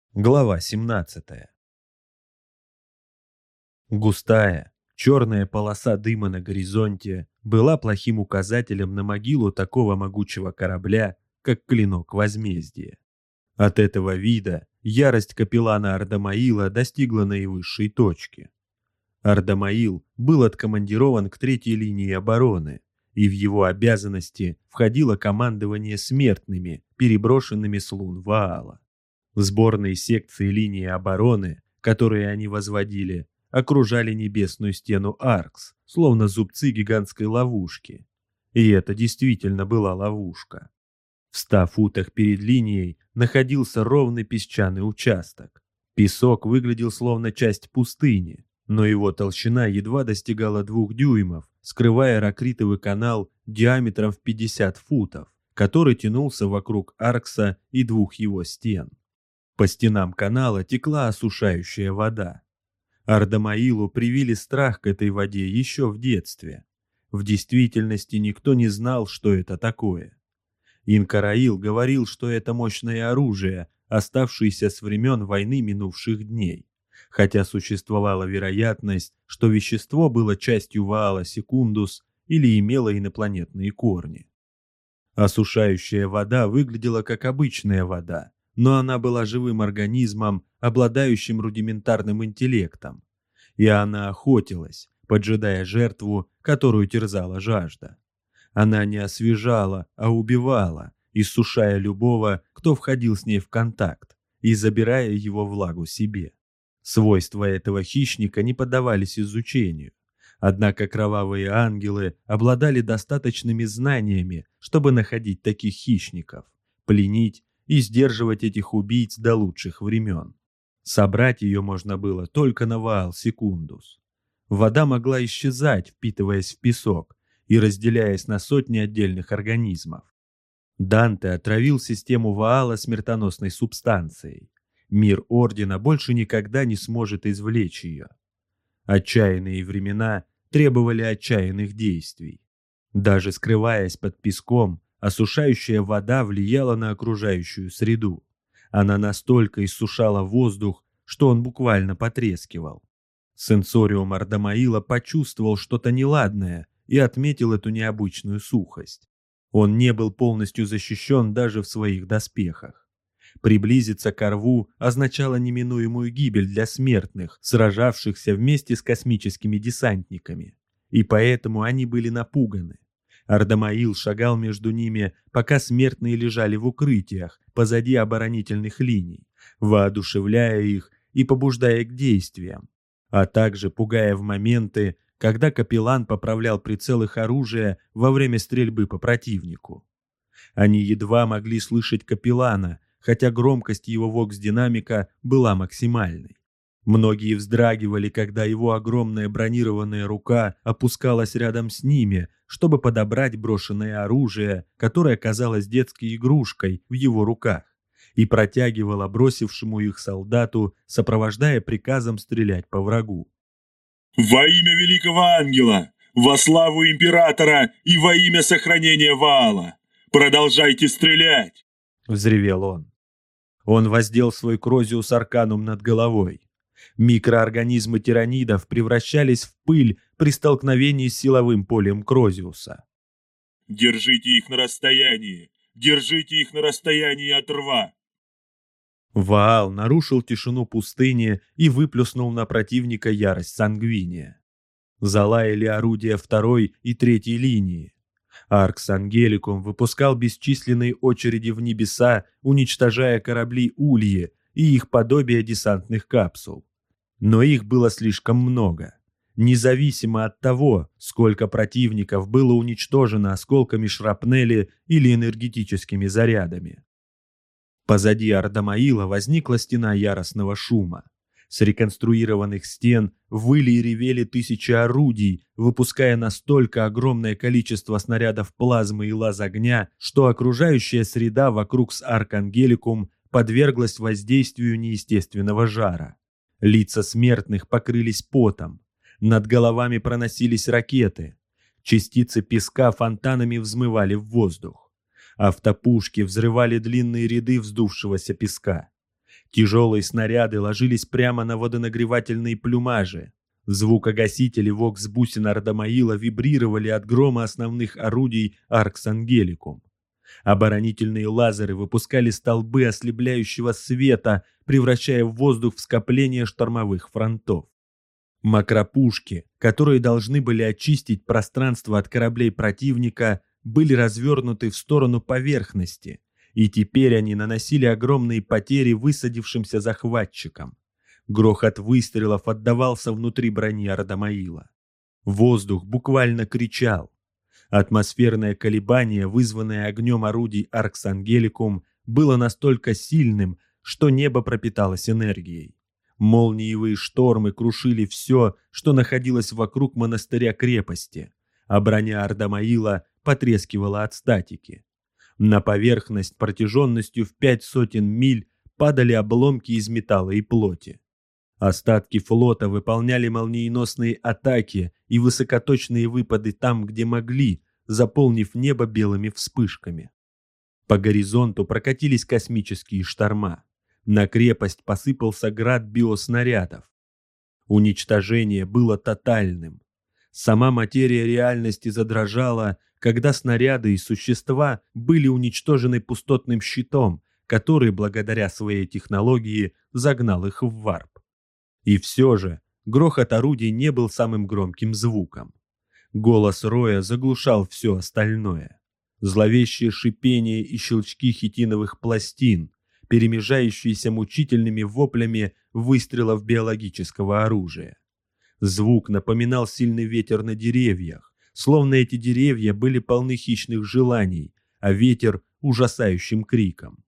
Глава 17. Густая, черная полоса дыма на горизонте была плохим указателем на могилу такого могучего корабля, как Клинок Возмездия. От этого вида ярость капеллана Ардамаила достигла наивысшей точки. Ардамаил был откомандирован к третьей линии обороны, и в его обязанности входило командование смертными, переброшенными с лун Ваала. Сборные секции линии обороны, которые они возводили, окружали небесную стену Аркс, словно зубцы гигантской ловушки. И это действительно была ловушка. В 100 футах перед линией находился ровный песчаный участок. Песок выглядел словно часть пустыни, но его толщина едва достигала 2 дюймов, скрывая ракритовый канал диаметром в 50 футов, который тянулся вокруг Аркса и 2 его стен. По стенам канала текла осушающая вода. Ардамаилу привили страх к этой воде еще в детстве. В действительности никто не знал, что это такое. Инкараил говорил, что это мощное оружие, оставшееся с времен войны минувших дней, хотя существовала вероятность, что вещество было частью Ваала Секундус или имело инопланетные корни. Осушающая вода выглядела как обычная вода, но она была живым организмом, обладающим рудиментарным интеллектом, и она охотилась, поджидая жертву, которую терзала жажда. Она не освежала, а убивала, иссушая любого, кто входил с ней в контакт, и забирая его влагу себе. Свойства этого хищника не поддавались изучению, однако кровавые ангелы обладали достаточными знаниями, чтобы находить таких хищников, пленить и сдерживать этих убийц до лучших времен. Собрать ее можно было только на Ваал Секундус. Вода могла исчезать, впитываясь в песок и разделяясь на сотни отдельных организмов. Данте отравил систему Ваала смертоносной субстанцией. Мир Ордена больше никогда не сможет извлечь ее. Отчаянные времена требовали отчаянных действий. Даже скрываясь под песком, осушающая вода влияла на окружающую среду. Она настолько иссушала воздух, что он буквально потрескивал. Сенсориум Ардамаила почувствовал что-то неладное и отметил эту необычную сухость. Он не был полностью защищен даже в своих доспехах. Приблизиться к рву означало неминуемую гибель для смертных, сражавшихся вместе с космическими десантниками, и поэтому они были напуганы. Ардамаил шагал между ними, пока смертные лежали в укрытиях, позади оборонительных линий, воодушевляя их и побуждая к действиям, а также пугая в моменты, когда капеллан поправлял прицел их оружия во время стрельбы по противнику. Они едва могли слышать капеллана, хотя громкость его вокс-динамика была максимальной. Многие вздрагивали, когда его огромная бронированная рука опускалась рядом с ними, чтобы подобрать брошенное оружие, которое казалось детской игрушкой в его руках, и протягивала бросившему их солдату, сопровождая приказом стрелять по врагу. «Во имя Великого Ангела, во славу Императора и во имя сохранения Ваала! Продолжайте стрелять!» — взревел он. Он воздел свой Крозиус Арканум над головой. Микроорганизмы тиранидов превращались в пыль при столкновении с силовым полем Крозиуса. «Держите их на расстоянии! Держите их на расстоянии от рва!» Ваал нарушил тишину пустыни и выплюснул на противника ярость Сангвиния. Залаяли орудия второй и третьей линии. Аркс Ангеликум выпускал бесчисленные очереди в небеса, уничтожая корабли Ульи и их подобие десантных капсул. Но их было слишком много. Независимо от того, сколько противников было уничтожено осколками шрапнели или энергетическими зарядами. Позади Ардамаила возникла стена яростного шума. С реконструированных стен выли и ревели тысячи орудий, выпуская настолько огромное количество снарядов плазмы и лаз огня, что окружающая среда вокруг с Аркангеликум подверглась воздействию неестественного жара. Лица смертных покрылись потом. Над головами проносились ракеты. Частицы песка фонтанами взмывали в воздух. Автопушки взрывали длинные ряды вздувшегося песка. Тяжелые снаряды ложились прямо на водонагревательные плюмажи. Звукогасители Вокс-бусин Ардамаила вибрировали от грома основных орудий Аркс Ангеликум. Оборонительные лазеры выпускали столбы ослепляющего света, превращая воздух в скопление штормовых фронтов. Макропушки, которые должны были очистить пространство от кораблей противника, были развернуты в сторону поверхности, и теперь они наносили огромные потери высадившимся захватчикам. Грохот выстрелов отдавался внутри брони Ардамаила. Воздух буквально кричал. Атмосферное колебание, вызванное огнем орудий Аркс Ангеликум, было настолько сильным, что небо пропиталось энергией. Молниевые штормы крушили все, что находилось вокруг монастыря-крепости, а броня Ардамаила потрескивала от статики. На поверхность протяженностью в 500 миль падали обломки из металла и плоти. Остатки флота выполняли молниеносные атаки и высокоточные выпады там, где могли, заполнив небо белыми вспышками. По горизонту прокатились космические шторма. На крепость посыпался град биоснарядов. Уничтожение было тотальным. Сама материя реальности задрожала, когда снаряды и существа были уничтожены пустотным щитом, который, благодаря своей технологии, загнал их в варп. И все же грохот орудий не был самым громким звуком. Голос Роя заглушал все остальное. Зловещее шипение и щелчки хитиновых пластин, перемежающиеся мучительными воплями выстрелов биологического оружия. Звук напоминал сильный ветер на деревьях, словно эти деревья были полны хищных желаний, а ветер — ужасающим криком.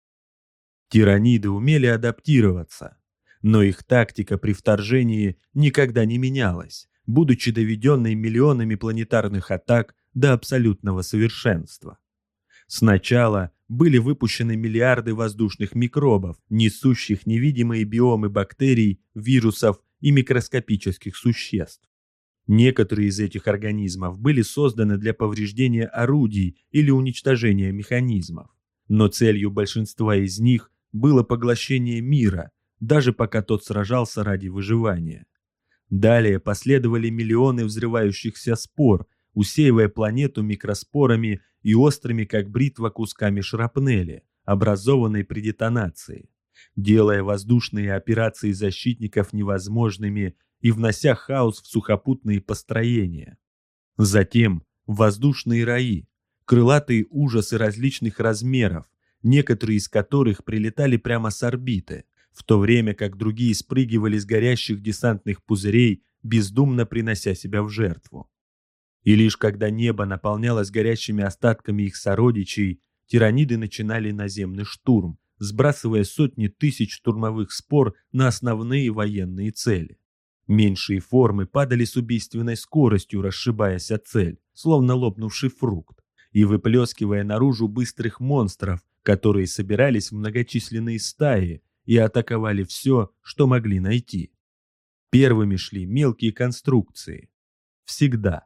Тираниды умели адаптироваться, но их тактика при вторжении никогда не менялась, будучи доведенной миллионами планетарных атак до абсолютного совершенства. Сначала были выпущены миллиарды воздушных микробов, несущих невидимые биомы бактерий, вирусов и микроскопических существ. Некоторые из этих организмов были созданы для повреждения орудий или уничтожения механизмов, но целью большинства из них было поглощение мира, даже пока тот сражался ради выживания. Далее последовали миллионы взрывающихся спор, усеивая планету микроспорами и острыми, как бритва, кусками шрапнели, образованной при детонации, делая воздушные операции защитников невозможными и внося хаос в сухопутные построения. Затем воздушные раи, крылатые ужасы различных размеров, некоторые из которых прилетали прямо с орбиты, в то время как другие спрыгивали с горящих десантных пузырей, бездумно принося себя в жертву. И лишь когда небо наполнялось горящими остатками их сородичей, тираниды начинали наземный штурм, сбрасывая сотни тысяч штурмовых спор на основные военные цели. Меньшие формы падали с убийственной скоростью, расшибаясь о цель, словно лопнувший фрукт, и выплескивая наружу быстрых монстров, которые собирались в многочисленные стаи и атаковали все, что могли найти. Первыми шли мелкие конструкции. Всегда.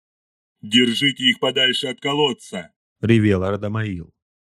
«Держите их подальше от колодца!» — ревел Ардамаил.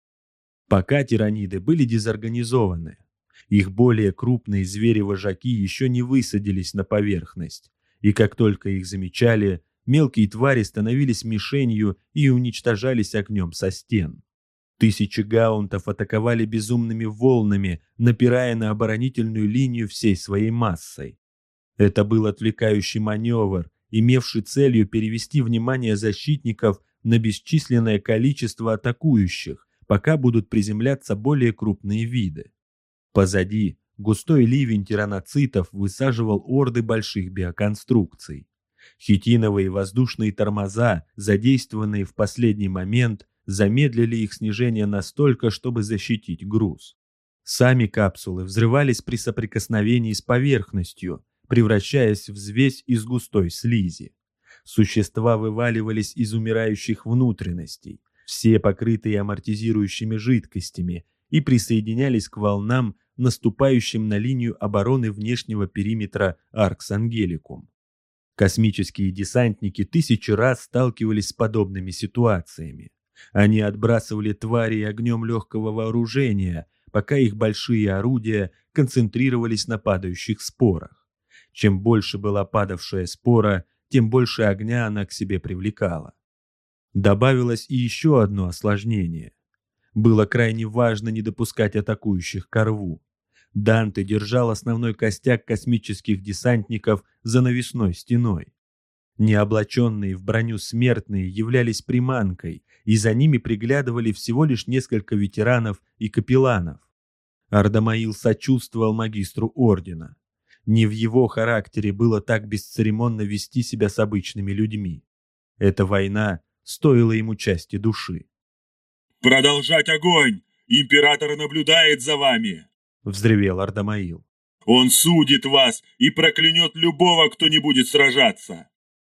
Пока тираниды были дезорганизованы, их более крупные звери-вожаки еще не высадились на поверхность, и как только их замечали, мелкие твари становились мишенью и уничтожались огнем со стен. Тысячи гаунтов атаковали безумными волнами, напирая на оборонительную линию всей своей массой. Это был отвлекающий маневр, имевший целью перевести внимание защитников на бесчисленное количество атакующих, пока будут приземляться более крупные виды. Позади густой ливень тираноцитов высаживал орды больших биоконструкций. Хитиновые воздушные тормоза, задействованные в последний момент, замедлили их снижение настолько, чтобы защитить груз. Сами капсулы взрывались при соприкосновении с поверхностью, превращаясь в взвесь из густой слизи. Существа вываливались из умирающих внутренностей, все покрытые амортизирующими жидкостями, и присоединялись к волнам, наступающим на линию обороны внешнего периметра Аркс Ангеликум. Космические десантники тысячи раз сталкивались с подобными ситуациями. Они отбрасывали тварей огнем легкого вооружения, пока их большие орудия концентрировались на падающих спорах. Чем больше была падавшая спора, тем больше огня она к себе привлекала. Добавилось и еще одно осложнение. Было крайне важно не допускать атакующих ко рву. Данте держал основной костяк космических десантников за навесной стеной. Необлаченные в броню смертные являлись приманкой, и за ними приглядывали всего лишь несколько ветеранов и капелланов. Ардамаил сочувствовал магистру ордена. Не в его характере было так бесцеремонно вести себя с обычными людьми. Эта война стоила ему части души. «Продолжать огонь! Император наблюдает за вами!» — взревел Ардамаил. «Он судит вас и проклянет любого, кто не будет сражаться!»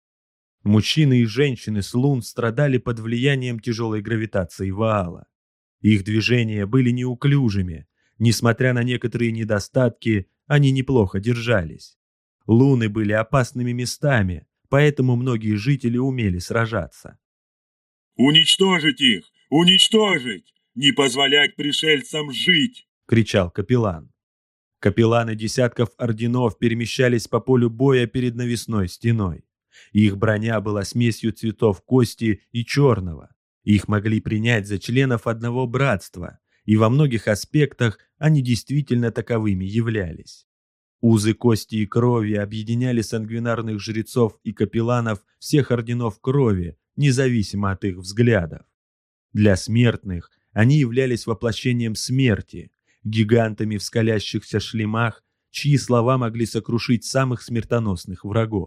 Мужчины и женщины с лун страдали под влиянием тяжелой гравитации Ваала. Их движения были неуклюжими. Несмотря на некоторые недостатки, они неплохо держались. Луны были опасными местами, поэтому многие жители умели сражаться. «Уничтожить их! Уничтожить! Не позволять пришельцам жить!» — кричал капеллан. Капелланы десятков орденов перемещались по полю боя перед навесной стеной. Их броня была смесью цветов кости и черного. Их могли принять за членов одного братства, и во многих аспектах они действительно таковыми являлись. Узы кости и крови объединяли сангвинарных жрецов и капелланов всех орденов крови, независимо от их взглядов. Для смертных они являлись воплощением смерти, гигантами в скалящихся шлемах, чьи слова могли сокрушить самых смертоносных врагов.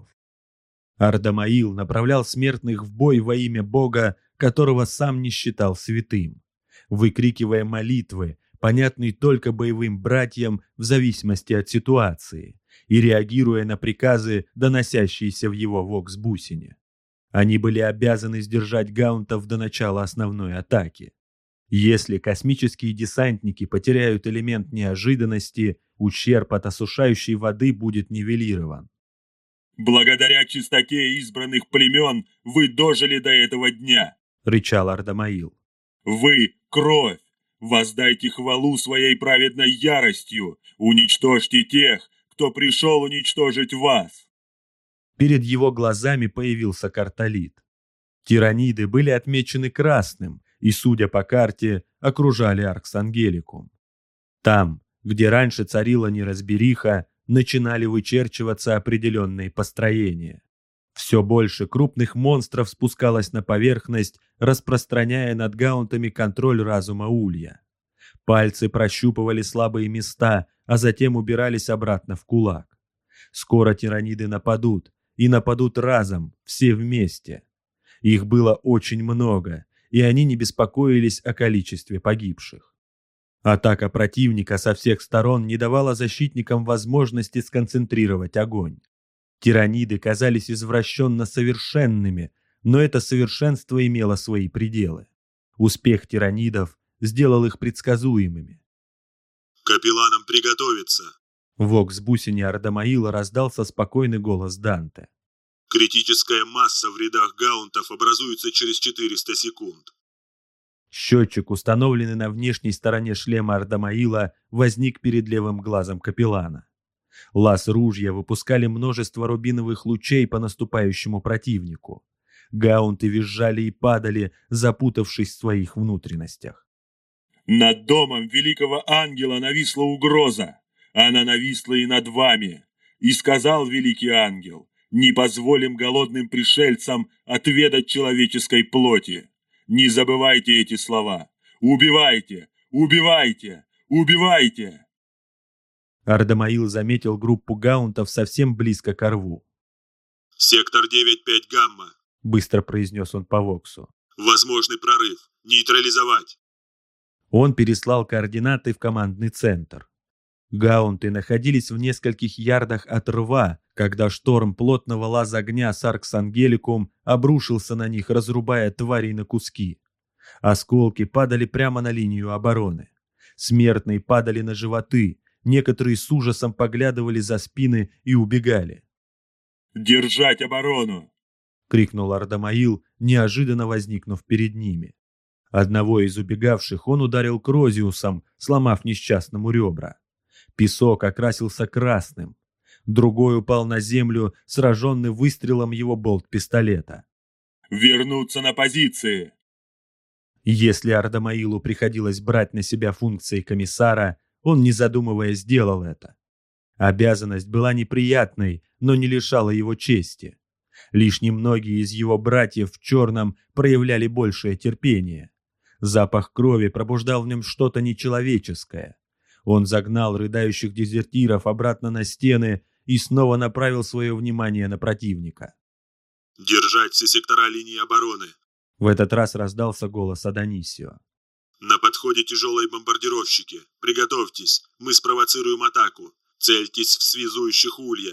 Ардамаил направлял смертных в бой во имя Бога, которого сам не считал святым, выкрикивая молитвы, понятные только боевым братьям в зависимости от ситуации, и реагируя на приказы, доносящиеся в его вокс-бусине. Они были обязаны сдержать гаунтов до начала основной атаки. Если космические десантники потеряют элемент неожиданности, ущерб от осушающей воды будет нивелирован. «Благодаря чистоте избранных племен вы дожили до этого дня», — рычал Ардамаил. «Вы — кровь! Воздайте хвалу своей праведной яростью! Уничтожьте тех, кто пришел уничтожить вас!» Перед его глазами появился Карталит. Тираниды были отмечены красным и, судя по карте, окружали Аркс-Ангеликум. Там, где раньше царила неразбериха, начинали вычерчиваться определенные построения. Все больше крупных монстров спускалось на поверхность, распространяя над гаунтами контроль разума Улья. Пальцы прощупывали слабые места, а затем убирались обратно в кулак. Скоро тираниды нападут, и нападут разом, все вместе. Их было очень много, и они не беспокоились о количестве погибших. Атака противника со всех сторон не давала защитникам возможности сконцентрировать огонь. Тираниды казались извращенно совершенными, но это совершенство имело свои пределы. Успех тиранидов сделал их предсказуемыми. «Капелланам приготовиться!» В вокс-бусине Ардамаила раздался спокойный голос Данте. «Критическая масса в рядах гаунтов образуется через 400 секунд». Счетчик, установленный на внешней стороне шлема Ардамаила, возник перед левым глазом капеллана. Лаз ружья выпускали множество рубиновых лучей по наступающему противнику. Гаунты визжали и падали, запутавшись в своих внутренностях. «Над домом великого ангела нависла угроза. Она нависла и над вами. И сказал великий ангел: не позволим голодным пришельцам отведать человеческой плоти. Не забывайте эти слова. Убивайте! Убивайте! Убивайте!» Ардамаил заметил группу гаунтов совсем близко к рву. «Сектор 9-5 гамма», — быстро произнес он по воксу. «Возможный прорыв. Нейтрализовать». Он переслал координаты в командный центр. Гаунты находились в нескольких ярдах от рва, когда шторм плотного лаза огня с Аркс-Ангеликум обрушился на них, разрубая тварей на куски. Осколки падали прямо на линию обороны. Смертные падали на животы, некоторые с ужасом поглядывали за спины и убегали. «Держать оборону!» — крикнул Ардамаил, неожиданно возникнув перед ними. Одного из убегавших он ударил крозиусом, сломав несчастному ребра. Песок окрасился красным. Другой упал на землю, сраженный выстрелом его болт-пистолета. «Вернуться на позиции!» Если Ардамаилу приходилось брать на себя функции комиссара, он, не задумываясь, сделал это. Обязанность была неприятной, но не лишала его чести. Лишь немногие из его братьев в черном проявляли большее терпение. Запах крови пробуждал в нем что-то нечеловеческое. Он загнал рыдающих дезертиров обратно на стены и снова направил свое внимание на противника. «Держать все сектора линии обороны!» В этот раз раздался голос Адонисио. «На подходе тяжелые бомбардировщики. Приготовьтесь, мы спровоцируем атаку. Цельтесь в связующих улья».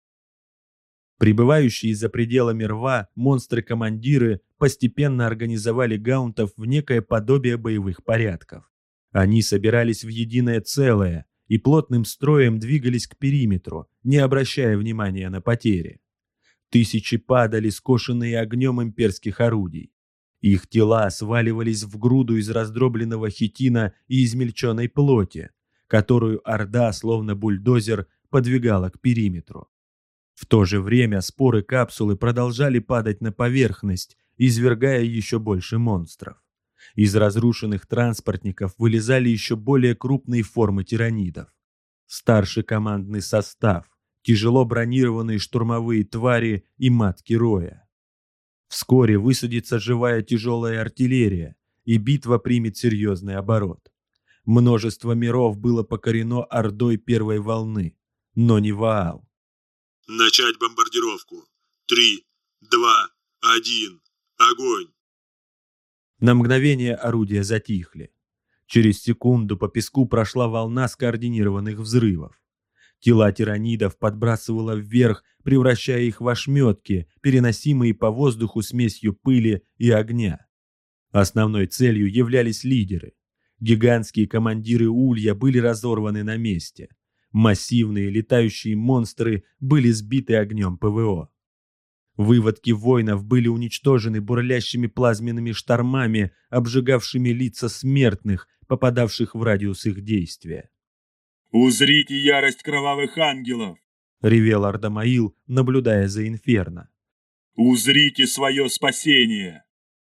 Прибывающие за пределами рва монстры-командиры постепенно организовали гаунтов в некое подобие боевых порядков. Они собирались в единое целое и плотным строем двигались к периметру, не обращая внимания на потери. Тысячи падали, скошенные огнем имперских орудий. Их тела сваливались в груду из раздробленного хитина и измельченной плоти, которую Орда, словно бульдозер, подвигала к периметру. В то же время споры капсулы продолжали падать на поверхность, извергая еще больше монстров. Из разрушенных транспортников вылезали еще более крупные формы тиранидов. Старший командный состав, тяжело бронированные штурмовые твари и матки роя. Вскоре высадится живая тяжелая артиллерия, и битва примет серьезный оборот. Множество миров было покорено ордой первой волны, но не Ваал. «Начать бомбардировку. 3, 2, 1. Огонь!» На мгновение орудия затихли. Через секунду по песку прошла волна скоординированных взрывов. Тела тиранидов подбрасывало вверх, превращая их в ошметки, переносимые по воздуху смесью пыли и огня. Основной целью являлись лидеры. Гигантские командиры улья были разорваны на месте. Массивные летающие монстры были сбиты огнем ПВО. Выводки воинов были уничтожены бурлящими плазменными штормами, обжигавшими лица смертных, попадавших в радиус их действия. «Узрите ярость кровавых ангелов!» — ревел Ардамаил, наблюдая за инферно. «Узрите свое спасение!»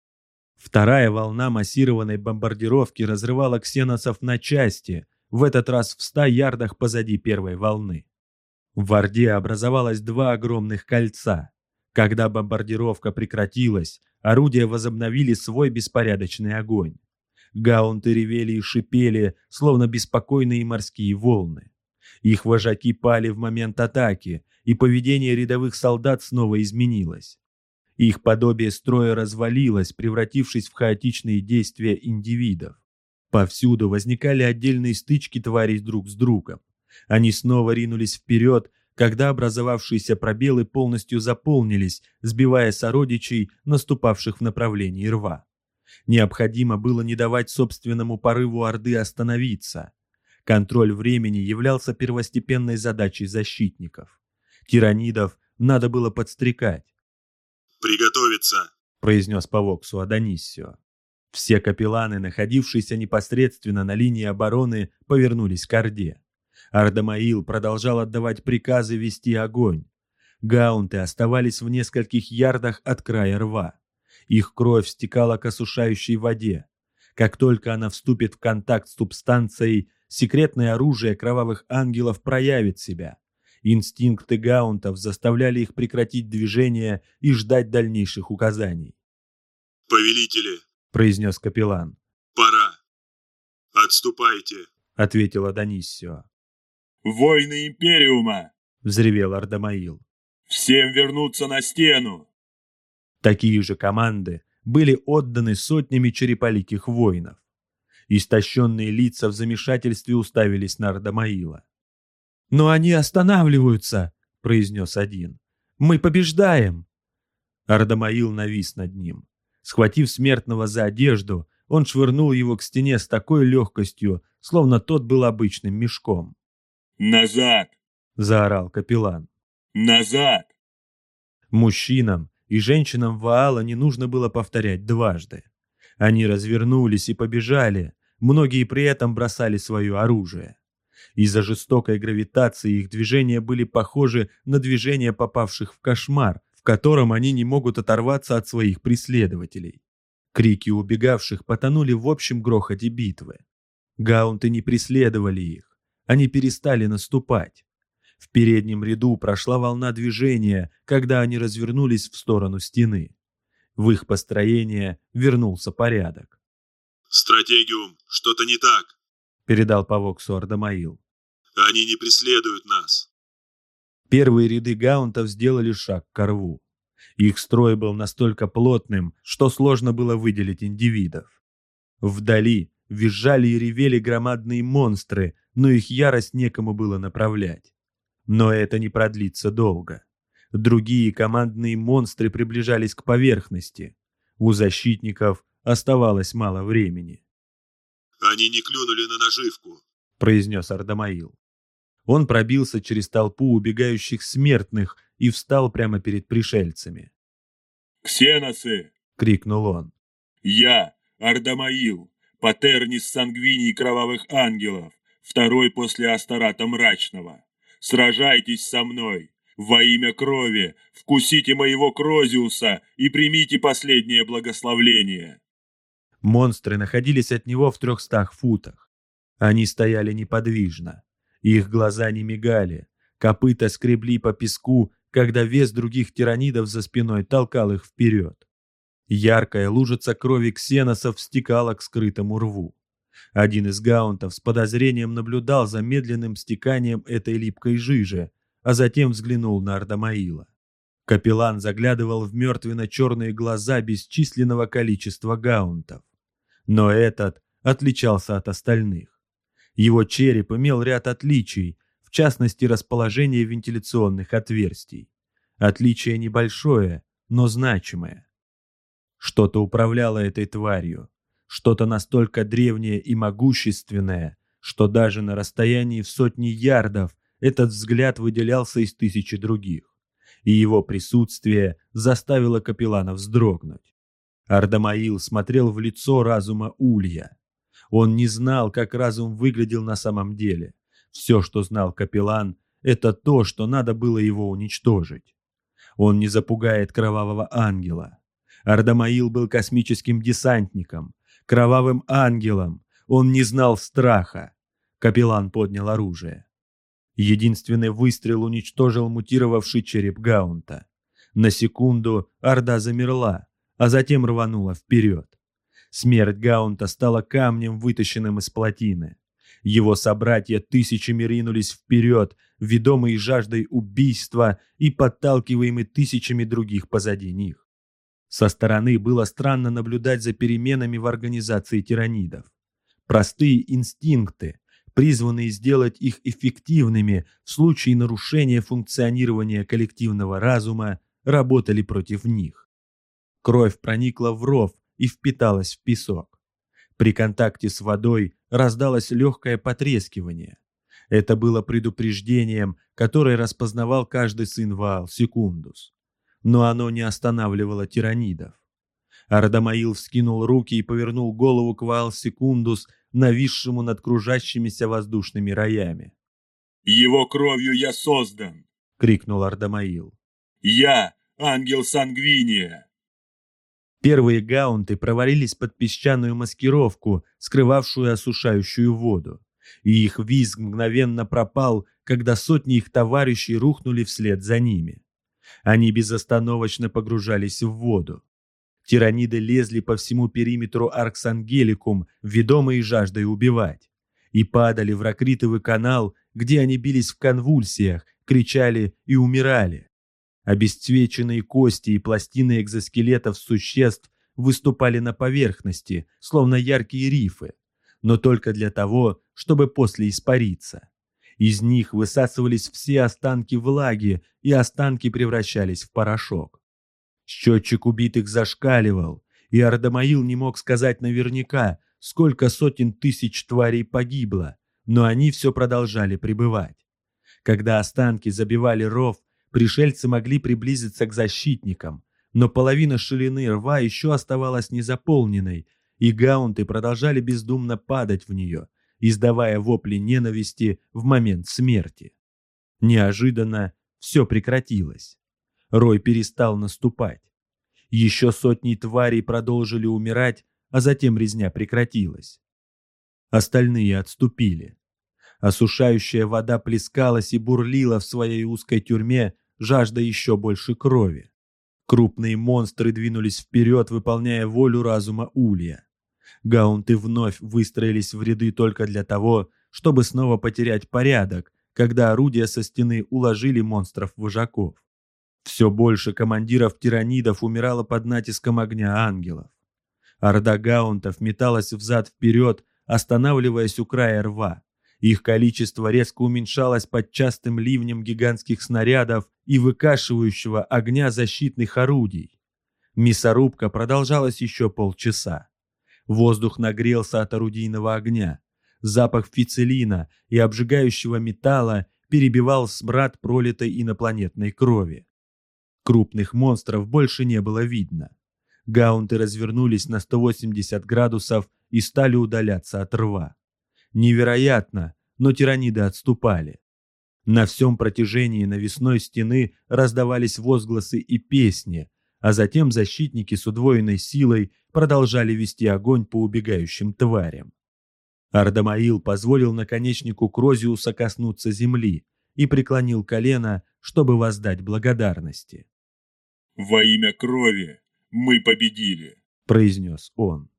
Вторая волна массированной бомбардировки разрывала ксеносов на части, в этот раз в 100 ярдах позади первой волны. В Орде образовалось два огромных кольца. Когда бомбардировка прекратилась, орудия возобновили свой беспорядочный огонь. Гаунты ревели и шипели, словно беспокойные морские волны. Их вожаки пали в момент атаки, и поведение рядовых солдат снова изменилось. Их подобие строя развалилось, превратившись в хаотичные действия индивидов. Повсюду возникали отдельные стычки тварей друг с другом. Они снова ринулись вперед, когда образовавшиеся пробелы полностью заполнились, сбивая сородичей, наступавших в направлении рва. Необходимо было не давать собственному порыву Орды остановиться. Контроль времени являлся первостепенной задачей защитников. Тиранидов надо было подстрекать. «Приготовиться!» — произнес по воксу Адонисио. Все капелланы, находившиеся непосредственно на линии обороны, повернулись к Орде. Ардамаил продолжал отдавать приказы вести огонь. Гаунты оставались в нескольких ярдах от края рва. Их кровь стекала к осушающей воде. Как только она вступит в контакт с субстанцией, секретное оружие кровавых ангелов проявит себя. Инстинкты гаунтов заставляли их прекратить движение и ждать дальнейших указаний. «Повелители!» — произнес капеллан. «Пора! Отступайте!» — ответил Адонисио. «Войны Империума!» — взревел Ардамаил. «Всем вернуться на стену!» Такие же команды были отданы сотнями череполиких воинов. Истощенные лица в замешательстве уставились на Ардамаила. «Но они останавливаются!» — произнес один. «Мы побеждаем!» Ардамаил навис над ним. Схватив смертного за одежду, он швырнул его к стене с такой легкостью, словно тот был обычным мешком. «Назад!» — заорал капеллан. «Назад!» Мужчинам и женщинам Ваала не нужно было повторять дважды. Они развернулись и побежали, многие при этом бросали свое оружие. Из-за жестокой гравитации их движения были похожи на движения попавших в кошмар, в котором они не могут оторваться от своих преследователей. Крики убегавших потонули в общем грохоте битвы. Гаунты не преследовали их, они перестали наступать. В переднем ряду прошла волна движения, когда они развернулись в сторону стены. В их построение вернулся порядок. «Стратегиум, что-то не так», — передал по воксу Ардамаил. «Они не преследуют нас». Первые ряды гаунтов сделали шаг к рву. Их строй был настолько плотным, что сложно было выделить индивидов. Вдали визжали и ревели громадные монстры, но их ярость некому было направлять. Но это не продлится долго. Другие командные монстры приближались к поверхности. У защитников оставалось мало времени. «Они не клюнули на наживку», — произнес Ардамаил. Он пробился через толпу убегающих смертных и встал прямо перед пришельцами. «Ксеносы!» — крикнул он. «Я, Ардамаил, патернис сангвиний кровавых ангелов, второй после Астарата Мрачного. Сражайтесь со мной! Во имя крови вкусите моего Крозиуса и примите последнее благословление!» Монстры находились от него в 300 футах. Они стояли неподвижно. Их глаза не мигали, копыта скребли по песку, когда вес других тиранидов за спиной толкал их вперед. Яркая лужица крови ксеносов стекала к скрытому рву. Один из гаунтов с подозрением наблюдал за медленным стеканием этой липкой жижи, а затем взглянул на Ардамаила. Капеллан заглядывал в мертвенно-черные глаза бесчисленного количества гаунтов. Но этот отличался от остальных. Его череп имел ряд отличий, в частности расположение вентиляционных отверстий. Отличие небольшое, но значимое. Что-то управляло этой тварью, что-то настолько древнее и могущественное, что даже на расстоянии в сотни ярдов этот взгляд выделялся из тысячи других, и его присутствие заставило капеллана вздрогнуть. Ардамаил смотрел в лицо разума Улья. Он не знал, как разум выглядел на самом деле. Все, что знал капеллан, это то, что надо было его уничтожить. Он не запугает кровавого ангела. Ардамаил был космическим десантником, кровавым ангелом. Он не знал страха. Капеллан поднял оружие. Единственный выстрел уничтожил мутировавший череп гаунта. На секунду орда замерла, а затем рванула вперед. Смерть гаунта стала камнем, вытащенным из плотины. Его собратья тысячами ринулись вперед, ведомые жаждой убийства и подталкиваемые тысячами других позади них. Со стороны было странно наблюдать за переменами в организации тиранидов. Простые инстинкты, призванные сделать их эффективными в случае нарушения функционирования коллективного разума, работали против них. Кровь проникла в ров и впиталась в песок. При контакте с водой раздалось легкое потрескивание. Это было предупреждением, которое распознавал каждый сын Ваал Секундус. Но оно не останавливало тиранидов. Ардамаил вскинул руки и повернул голову к Ваал Секундус, нависшему над кружащимися воздушными роями. «Его кровью я создан!» — крикнул Ардамаил. «Я, ангел Сангвиния!» Первые гаунты провалились под песчаную маскировку, скрывавшую осушающую воду, и их визг мгновенно пропал, когда сотни их товарищей рухнули вслед за ними. Они безостановочно погружались в воду. Тираниды лезли по всему периметру Аркс-Ангеликум, ведомые жаждой убивать, и падали в Ракритовый канал, где они бились в конвульсиях, кричали и умирали. Обесцвеченные кости и пластины экзоскелетов существ выступали на поверхности, словно яркие рифы, но только для того, чтобы после испариться. Из них высасывались все останки влаги, и останки превращались в порошок. Счетчик убитых зашкаливал, и Ардамаил не мог сказать наверняка, сколько сотен тысяч тварей погибло, но они все продолжали пребывать. Когда останки забивали ров, пришельцы могли приблизиться к защитникам, но половина ширины рва еще оставалась незаполненной, и гаунты продолжали бездумно падать в нее, издавая вопли ненависти в момент смерти. Неожиданно все прекратилось. Рой перестал наступать. Еще сотни тварей продолжили умирать, а затем резня прекратилась. Остальные отступили. Осушающая вода плескалась и бурлила в своей узкой тюрьме, жажда еще больше крови. Крупные монстры двинулись вперед, выполняя волю разума Улья. Гаунты вновь выстроились в ряды только для того, чтобы снова потерять порядок, когда орудия со стены уложили монстров-вожаков. Все больше командиров-тиранидов умирало под натиском огня ангелов. Орда гаунтов металась взад-вперед, останавливаясь у края рва. Их количество резко уменьшалось под частым ливнем гигантских снарядов и выкашивающего огня защитных орудий. Мясорубка продолжалась еще полчаса. Воздух нагрелся от орудийного огня. Запах фицелина и обжигающего металла перебивал смрад пролитой инопланетной крови. Крупных монстров больше не было видно. Гаунты развернулись на 180 градусов и стали удаляться от рва. Невероятно, но тираниды отступали. На всем протяжении навесной стены раздавались возгласы и песни, а затем защитники с удвоенной силой продолжали вести огонь по убегающим тварям. Ардамаил позволил наконечнику Крозиуса коснуться земли и преклонил колено, чтобы воздать благодарности. «Во имя крови мы победили», — произнес он.